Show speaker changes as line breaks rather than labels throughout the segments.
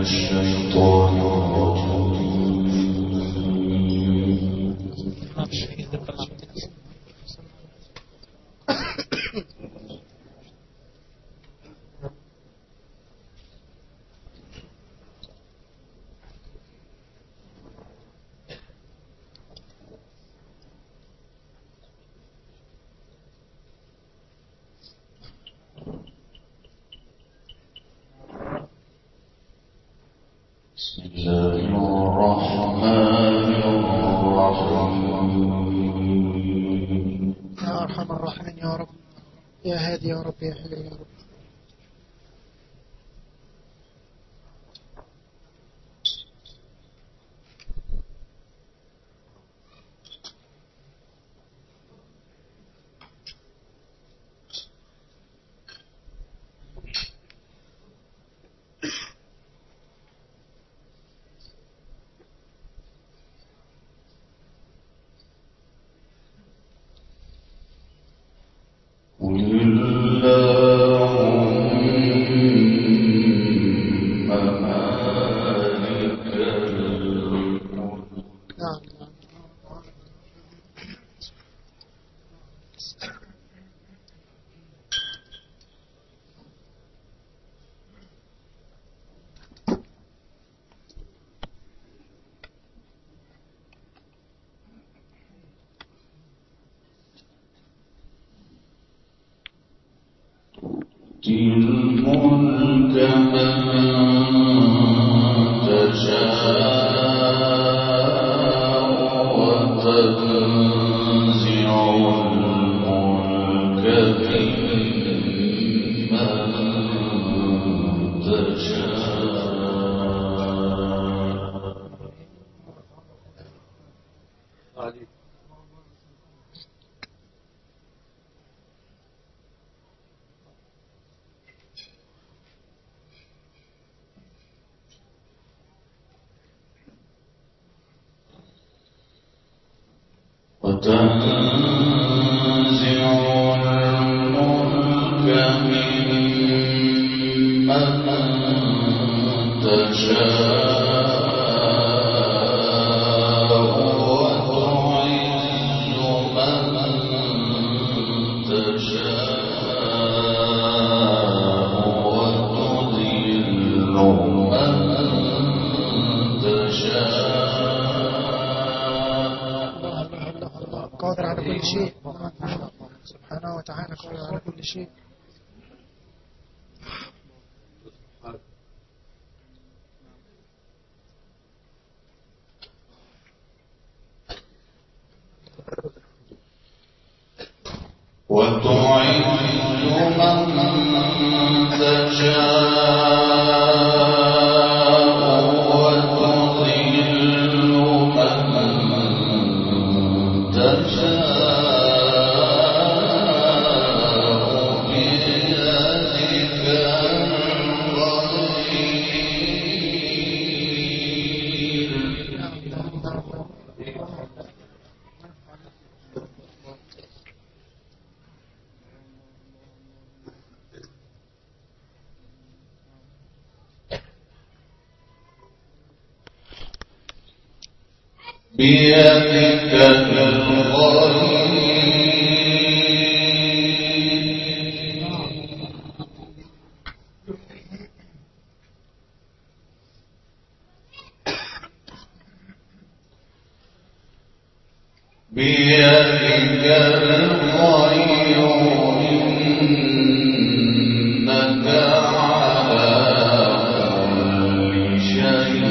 الشيطان
قادر على كل شيء سبحانه وتعالى، قادر على كل شيء.
وتعز من تشاء بيدك الخير بيدك الخير إنك على كل شيء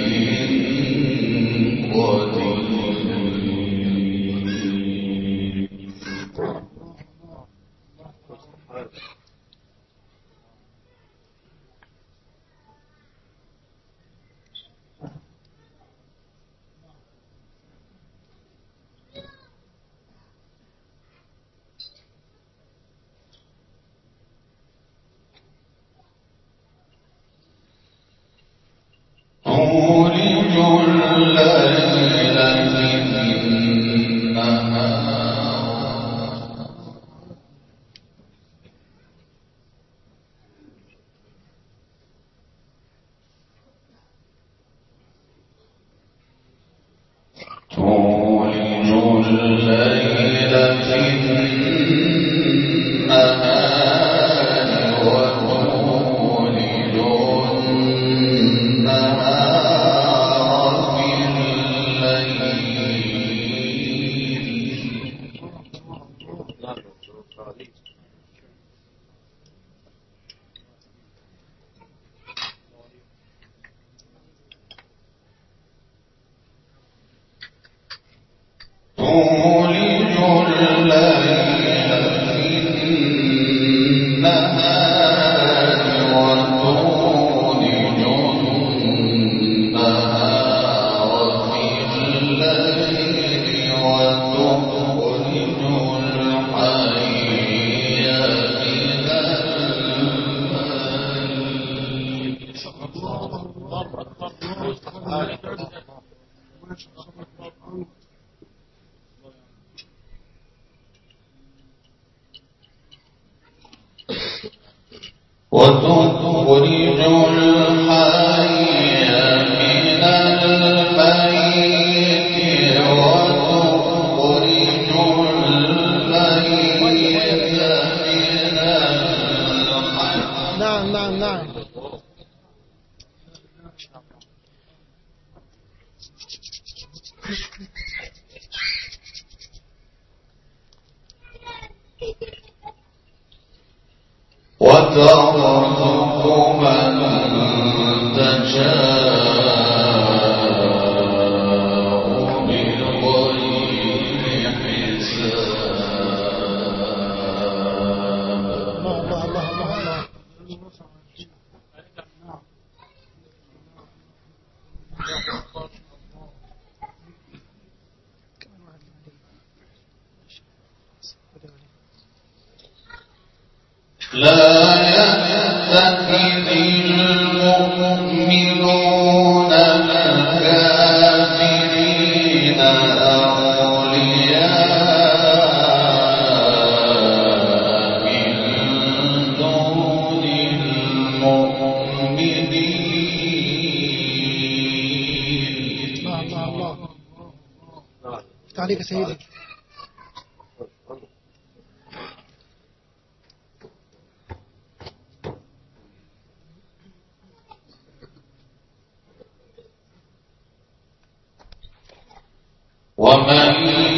تولج الليل في النهار الليل في النهار وتولج النهار في الليل تولج الليل في النهار وتولج النهار في الليل وتخرج الحي من وتخرج الحي من الميت وتخرج الميت من الحي.
نعم نعم نعم.
وترزق من تشاء بغير حساب.
الله الله الله الله.
لا يتخذ المؤمنون الكافرين أولياء من دون المؤمنين.
الله الله الله. افتح عليك يا سيدي.
ومن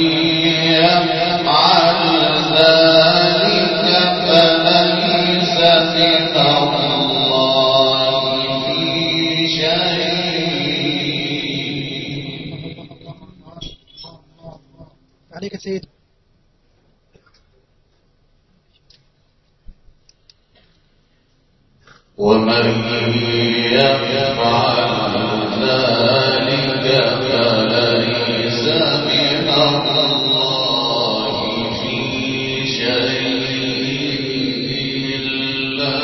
يفعل ذلك فليس من الله في شيء.
عليك يا سيدي.
ومن يفعل ذلك فليس من الله في شيء إلا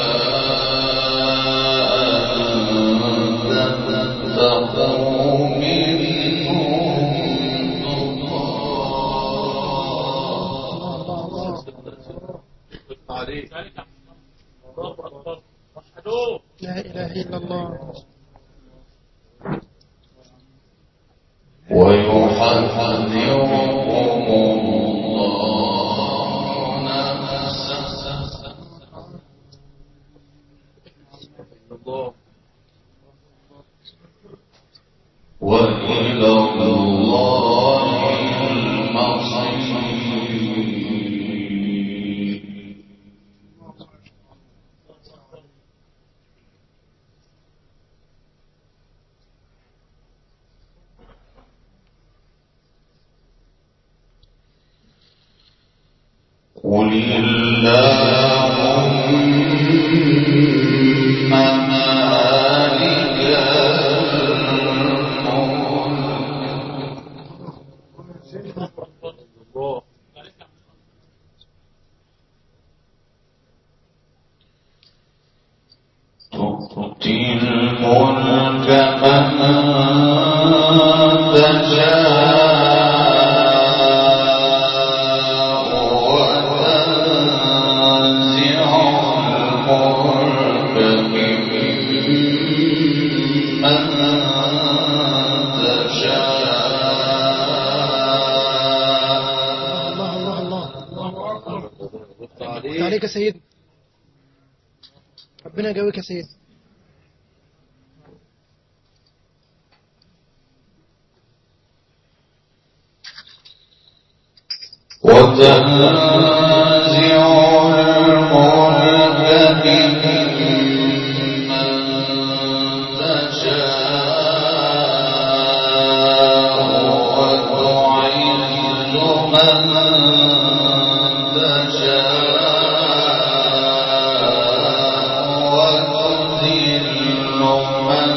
أن تتقوا منهم تقاه.
لا إله إلا الله.
ويحذركم الله نفسه وإلى الله المصير. قل اللهم مالك الملك تؤتي الملك من تشاء وتنزع الملك ممن تشاء
عليك يا سيدنا. ربنا يجاوبك يا سيدنا.
وتنزع الملك ممن تشاء وتعز من تشاء وتذل من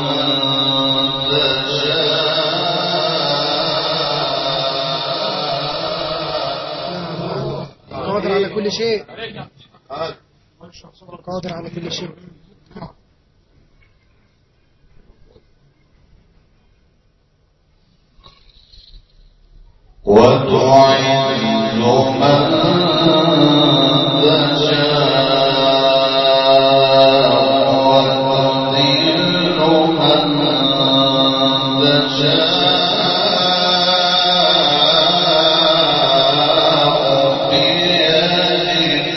قادر على كل شيء. قادر على كل شيء.
وتعز من تشاء وتذل من تشاء بيدك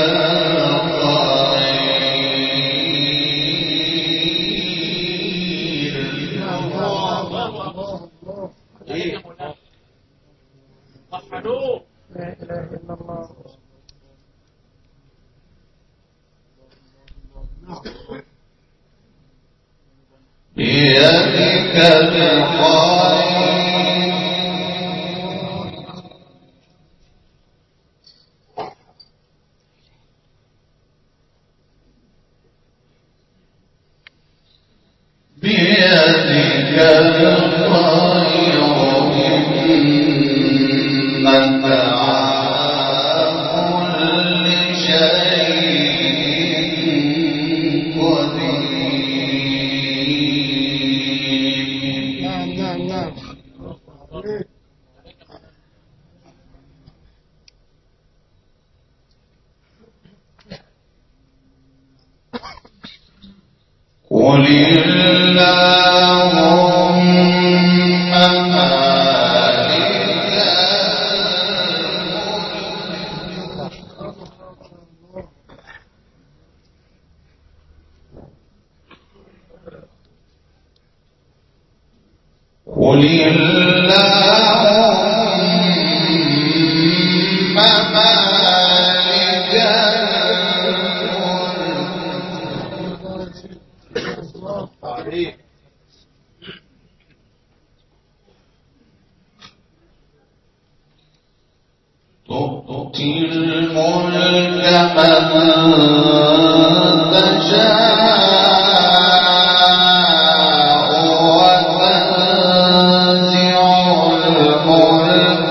الخير.
لا إله إلا الله.
بيدك الخير بيدك الخير إنك على كل شيء قدير.
نعم نعم نعم.
قل اللهم مالك قل اللهم مالك الملك تؤتي الملك من تشاء وتنزع الملك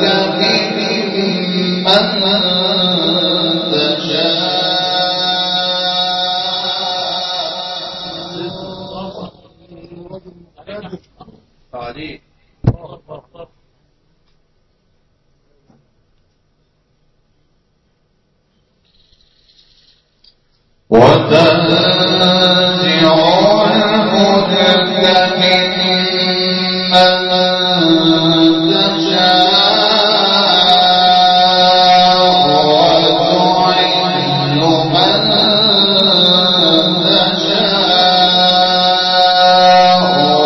ممن تشاء. وتنزع الملك ممن تشاء وتعز من تشاء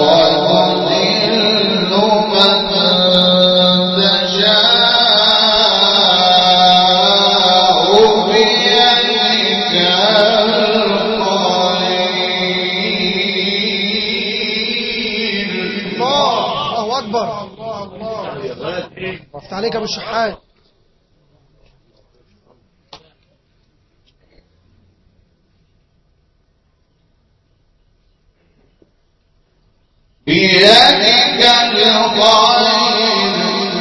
وتذل من تشاء بيدك
الله أكبر. وقت عليك أبو الشحات.
بيدك الخير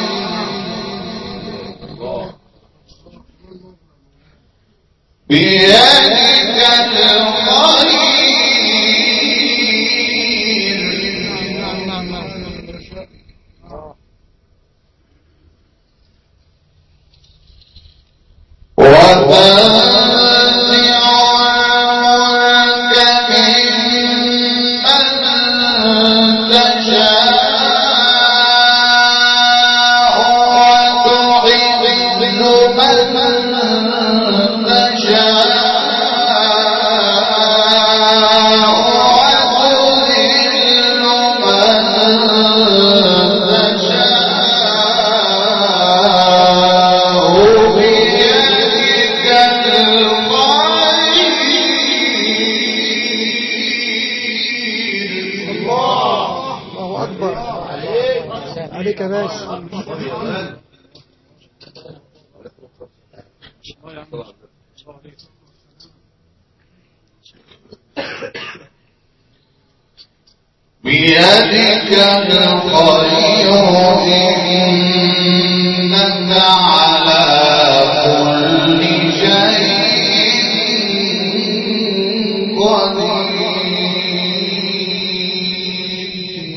بيدك الخير وتنزع الملك ممن تشاء
أكبر. عليك يا باشا.
بيدك الخير إنك على كل شيء قدير.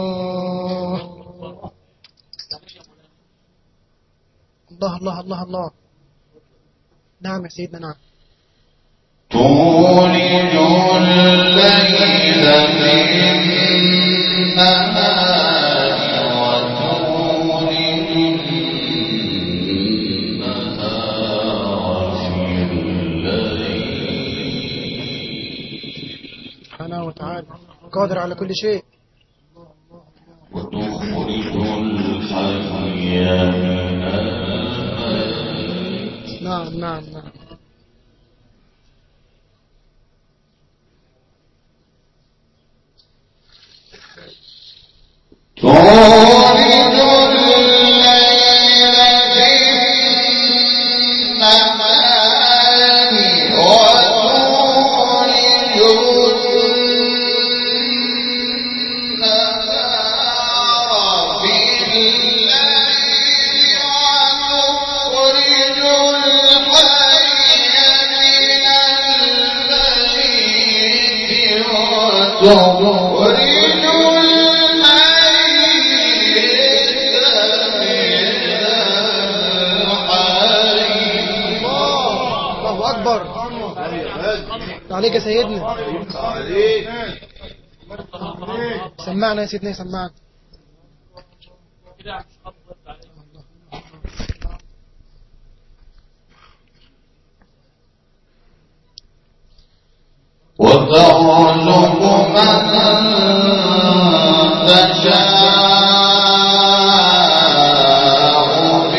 الله الله الله الله. نعم يا سيدنا. نعم.
تولج الليل في النهار وتولج النهار في الليل
سبحانه وتعالى قادر على كل شيء.
وتخرج الحي من الميت.
نعم نعم نعم.
تولج الليل في النهار وتولج النهار في الليل وتخرج
عليك يا سيدنا. سمعنا يا سيدنا. سمعنا.
وترزق من تشاء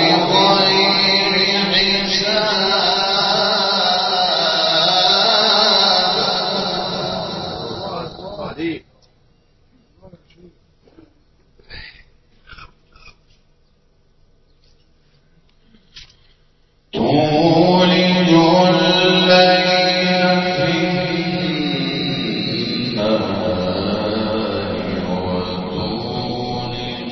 بغير حساب. تولج الليل في النهار وتولج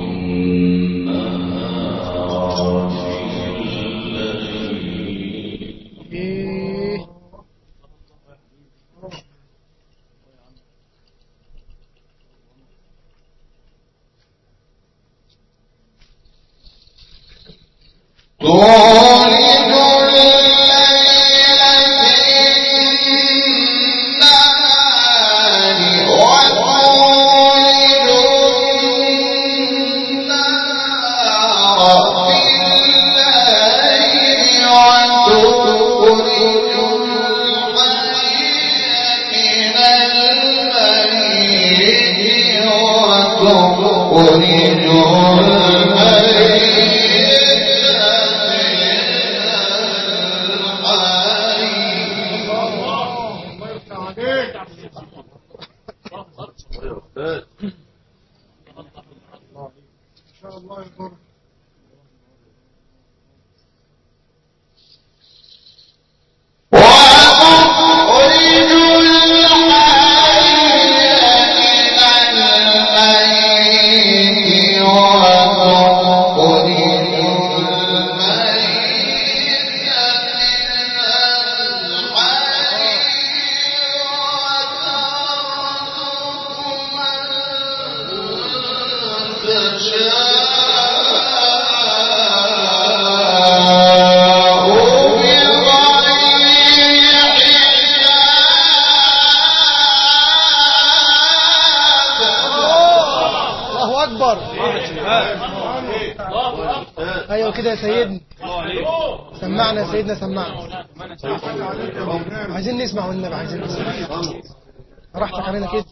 النهار في الليل. تولج الليل في النهار وتولج النهار في الليل وتخرج الحي من الميت وتخرج
ايوه كده يا سيدنا. سمعنا يا سيدنا. سمعنا. عايزين نسمع والنبي. عايزين نسمع. راحتك علينا كده.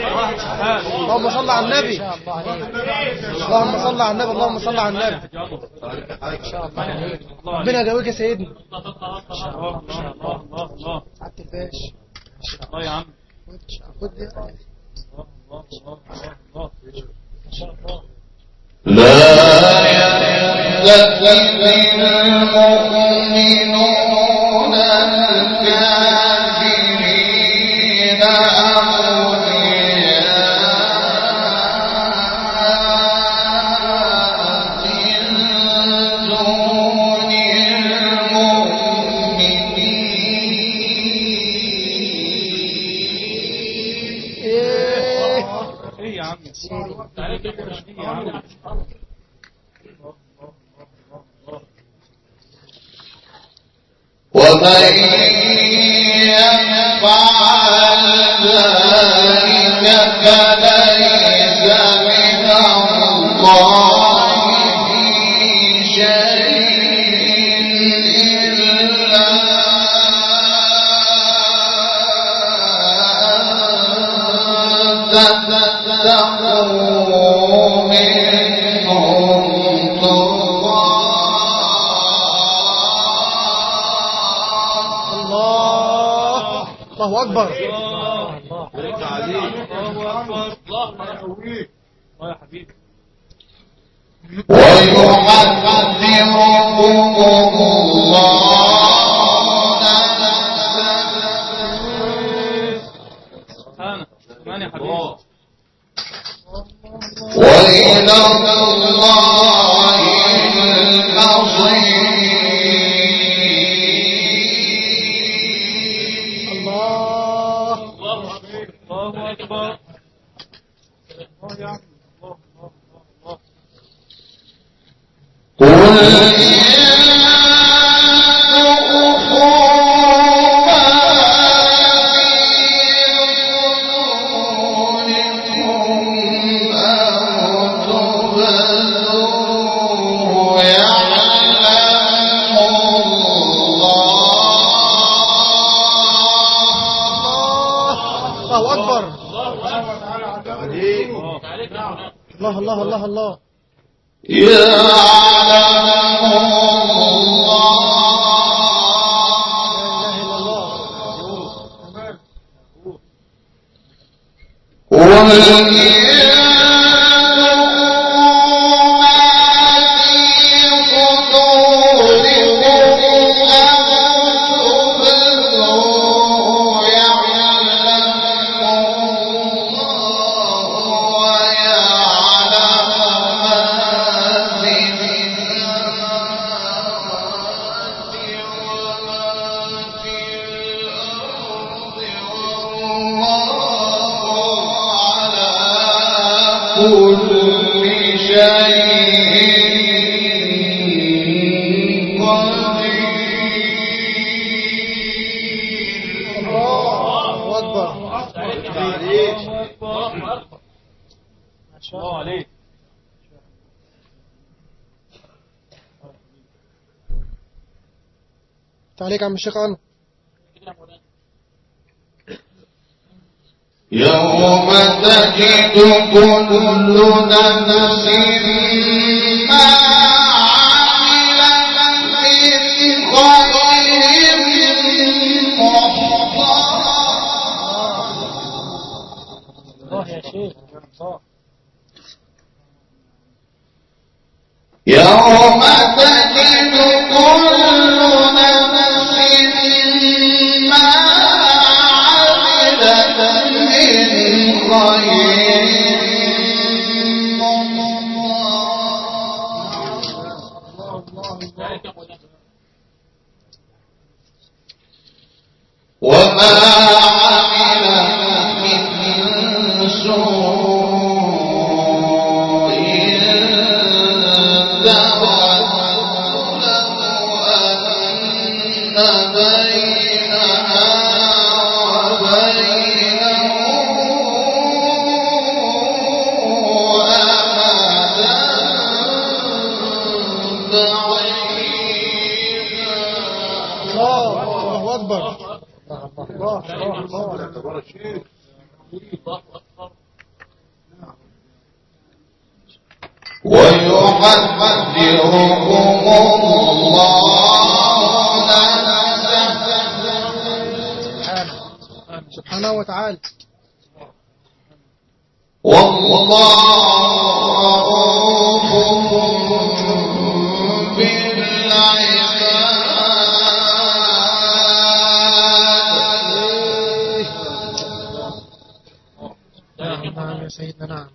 اللهم صل على النبي. اللهم صل على النبي. اللهم صل على النبي. ربنا يجاوبك يا سيدنا. سعادة الباشا.
الله يا عم.
لا يتخذ المؤمنون الكافرين أولياء من دون المؤمنين.
ايه يا عم تعالى كده يا عم.
ومن يفعل ذلك فليس من الله في شيء إلا أن تتقوا منهم
الله أكبر.
الله يا حبيبي.
ويحذركم الله
كمان يا حبيبي.
وإلى الله المصير.
الله أكبر. الله يا عم.
قل إن
الله الله الله الله.
يعلم الله. قل كل شيء قدير.
الله أكبر.
ما شاء الله عليك.
تعليق عم الشيخ أنور.
يوم تجد كل نفس ما عملت من خير
الله يا شيخ.
يوم تجد كل نفس ما عملت من خير وما عملت من سوء تود أن بينها وبينه أمدا بعيدا.
الله أكبر. الله الله الله.
الله أكبر.
سبحانه وتعالى.
والله رؤوف بالعباد.
نعم يا سيدنا، نعم.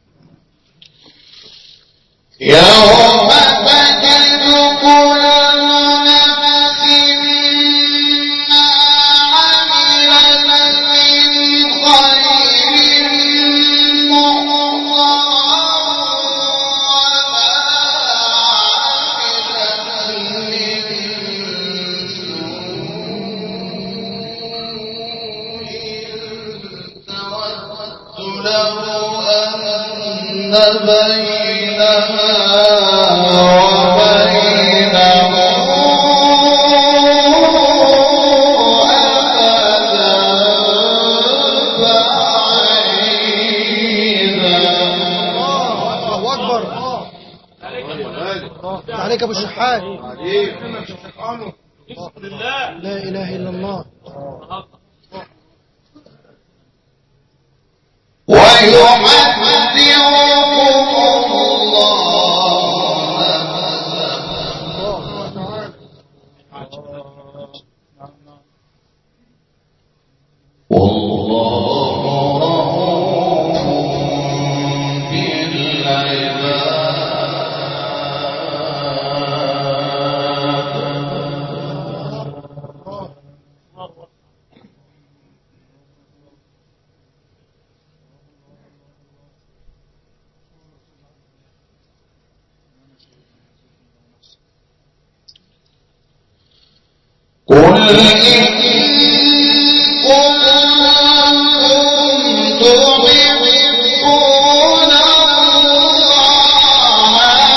يوم تجد كل نفس ما عملت من خير محضرا وما عملت من سوء تود له أن بينها وبينه أمدا بعيدا.
الله أكبر. عليك أبو الشحات. لا إله إلا الله.
ويعذبكم قل إن كنتم تحبون الله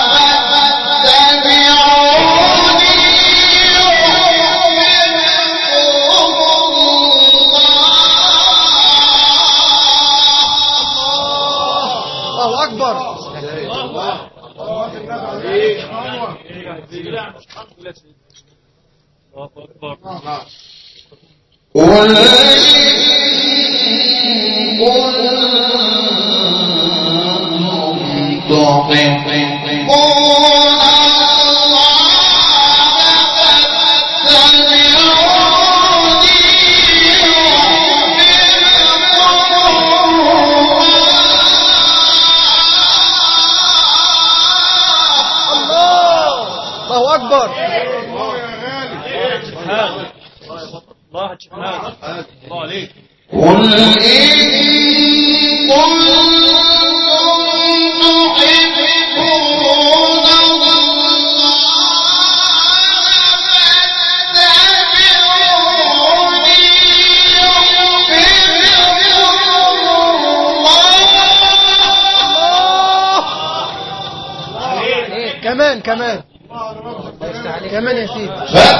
فاتبعوني يحببكم
الله أكبر.
قل إن كنتم تحبون الله فاتبعوني
الله أكبر.
الله عليك.
قل إن كنتم تحبون الله فاتبعوني يحببكم
كمان كمان يا سيدي.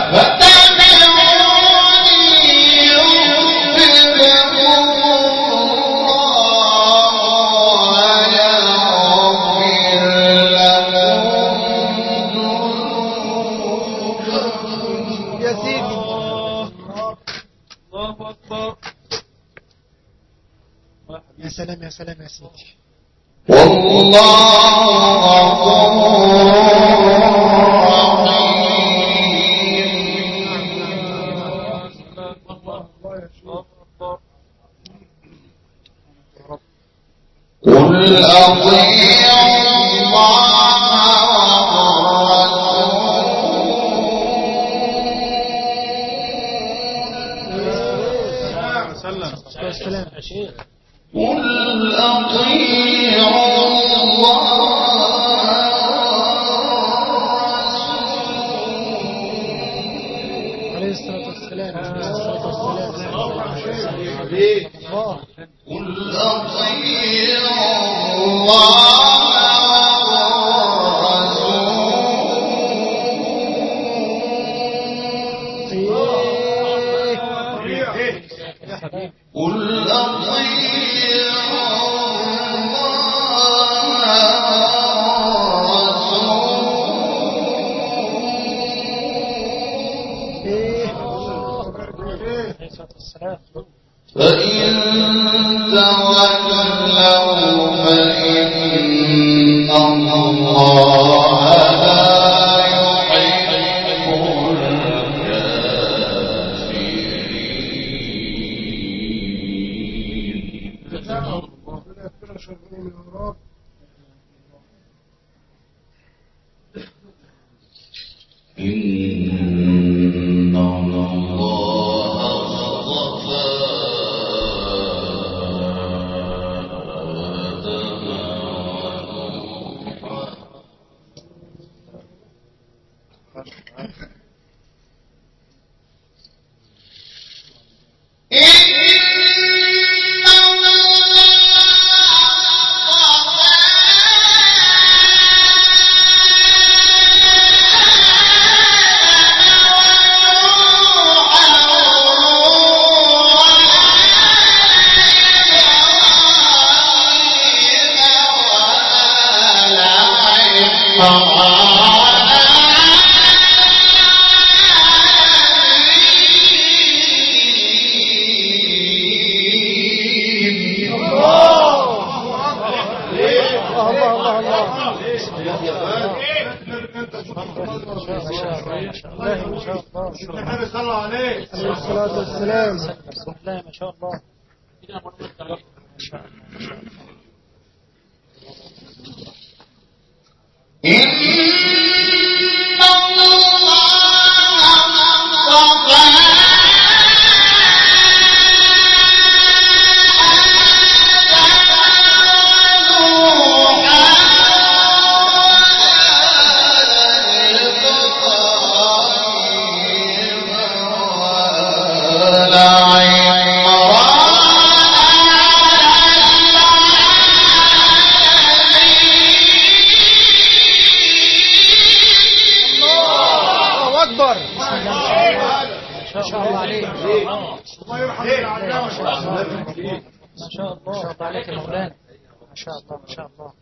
يا سلام يا سلام يا سيدي.
والله غفور رحيم. قل أطيعوا الله
والسلام.
قل أطيعوا الله
عليه الصلاة والسلام.
قل أطيعوا الله قل أطيعوا الله فإن تولوا فإن الله لا يحب الكافرين. إن الله اصطفى آدم ونوحا
الصلاة والسلام.
ما شاء الله. عليك يا مولانا. ما شاء الله ما شاء الله.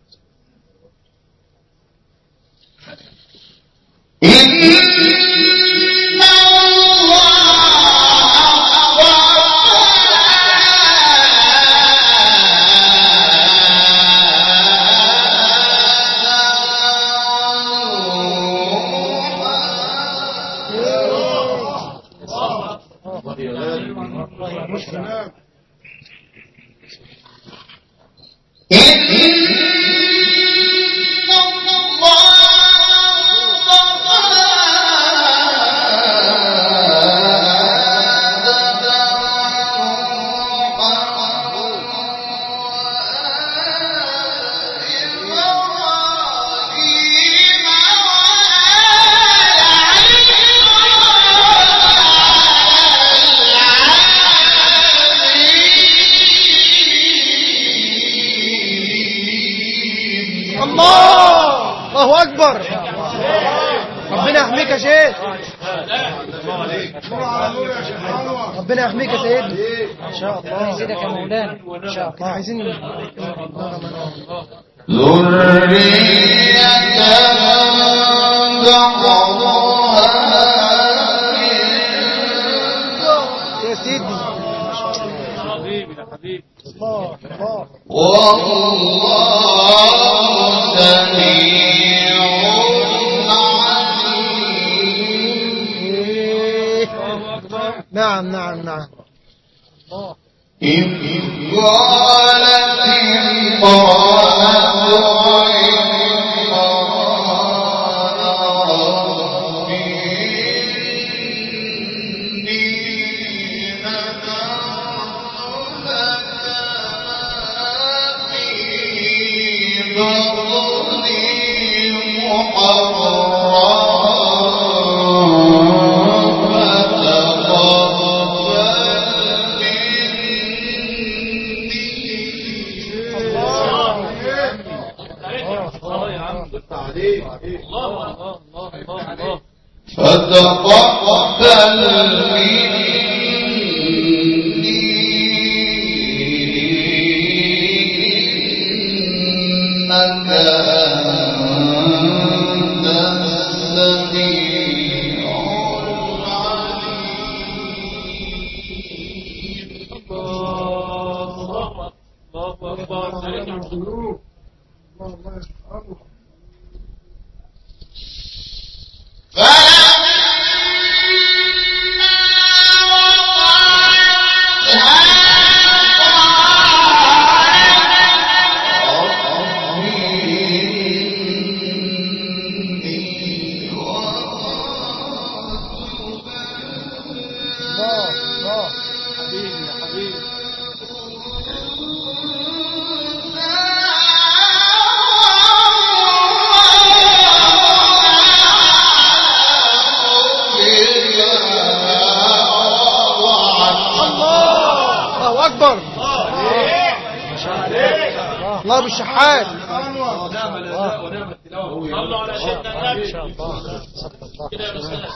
الله أكبر. ربنا يحميك يا شيخ. ربنا يحميك يا سيدي.
ما شاء الله يزيدك يا مولانا. ما شاء الله.
عايزين
ذرية بعضها
يا سيدي.
حبيبي يا حبيبي.
الله الله.
والله سميع عليم.
نعم نعم نعم.
إذ قالت امرأة عمران رب إني نذرت لك ما في بطني فتقبل مني إنك أنت السميع العليم.
الله أكبر. حبيبي يا حبيبي.
الله أكبر. الله بالشحات.
ونعم الأداء ونعم التلاوة. صلوا على سيدنا النبي. كده يا أستاذ.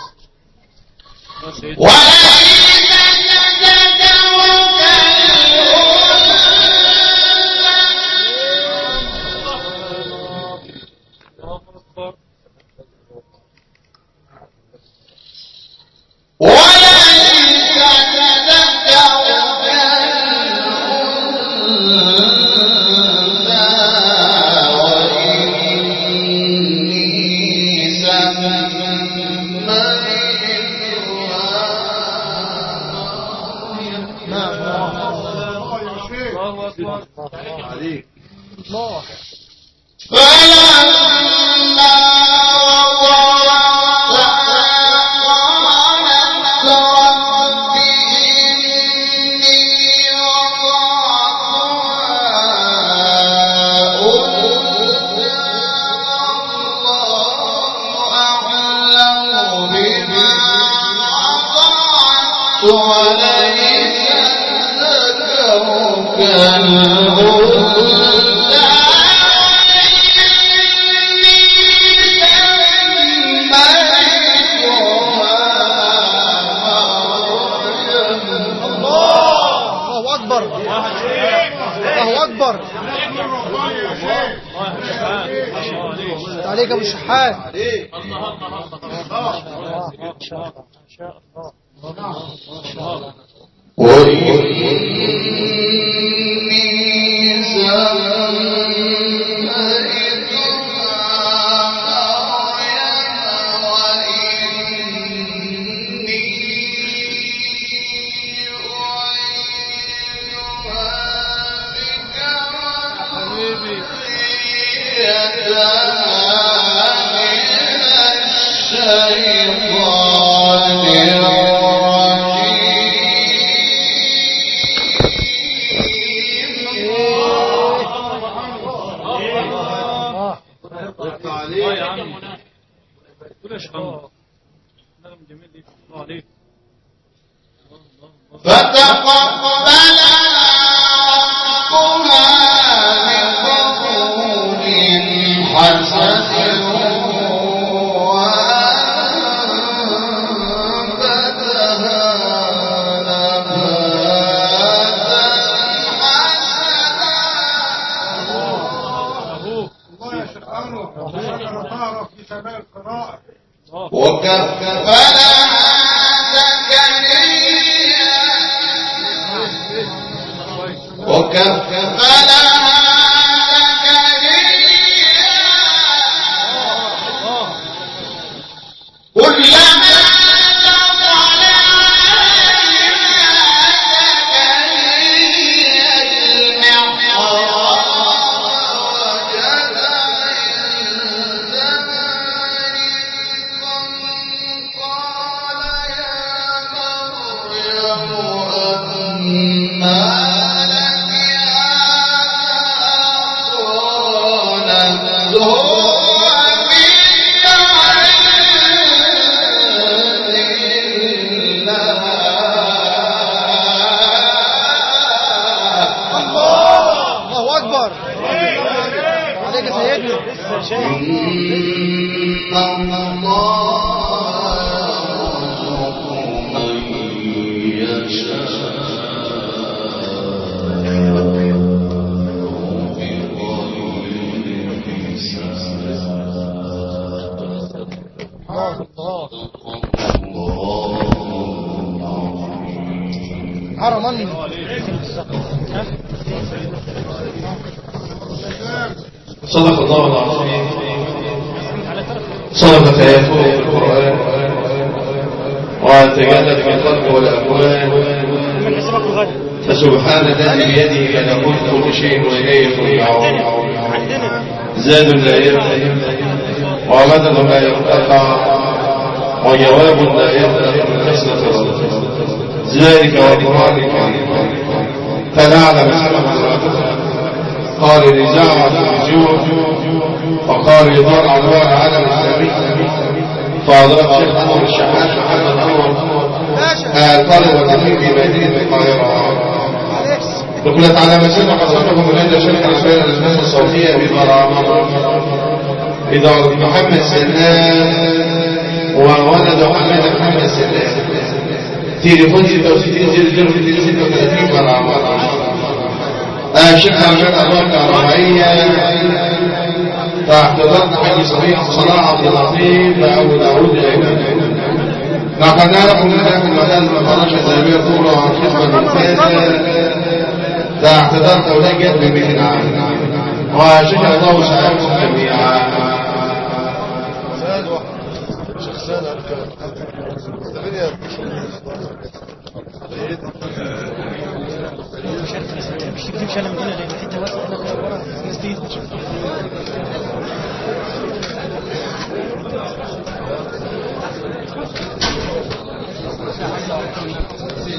عليك
الله. الله أكبر. الله أكبر. عليك أبو الشحات. حرمني
صدق الله العظيم. صدقت آياته في القرآن وتجلت في الخلق والأكوان. فسبحان الذي بيده ملكوت كل شيء وإليه ترجعون. زاد لا يبلى ومدد لا يرتفع وجواب لا يبلغ من كسرة الرد. ذلك والقرآن الكريم فنعلم سبحانه قال لزعم الجوع وقال يدور على العالم الإسلامي. فأضرب شيخ أنور الشحات محمد أنور طالب الأخير في مدينة القاهرة. نقلت على مسيرة قصتهم الهدى شركة عبارة للناس الصوتية ببرامج إدارة محمد سلام وولد محمد سلام. تليفون 66 برامج. شركة عبارة أدوار كهربائية تحت ضغط حاج صلاح عبد اللطيف لأبو داود الأيمن. لقد نعرف منها في المكان المفرشة الزامية طولة عن خدمة ممتازة تحت ضغط أولاد جد بمثل عام. وشكر الله سعادتكم جميعا.
مش تكتبش انا من هنا لان حته واسعه هنا الناس دي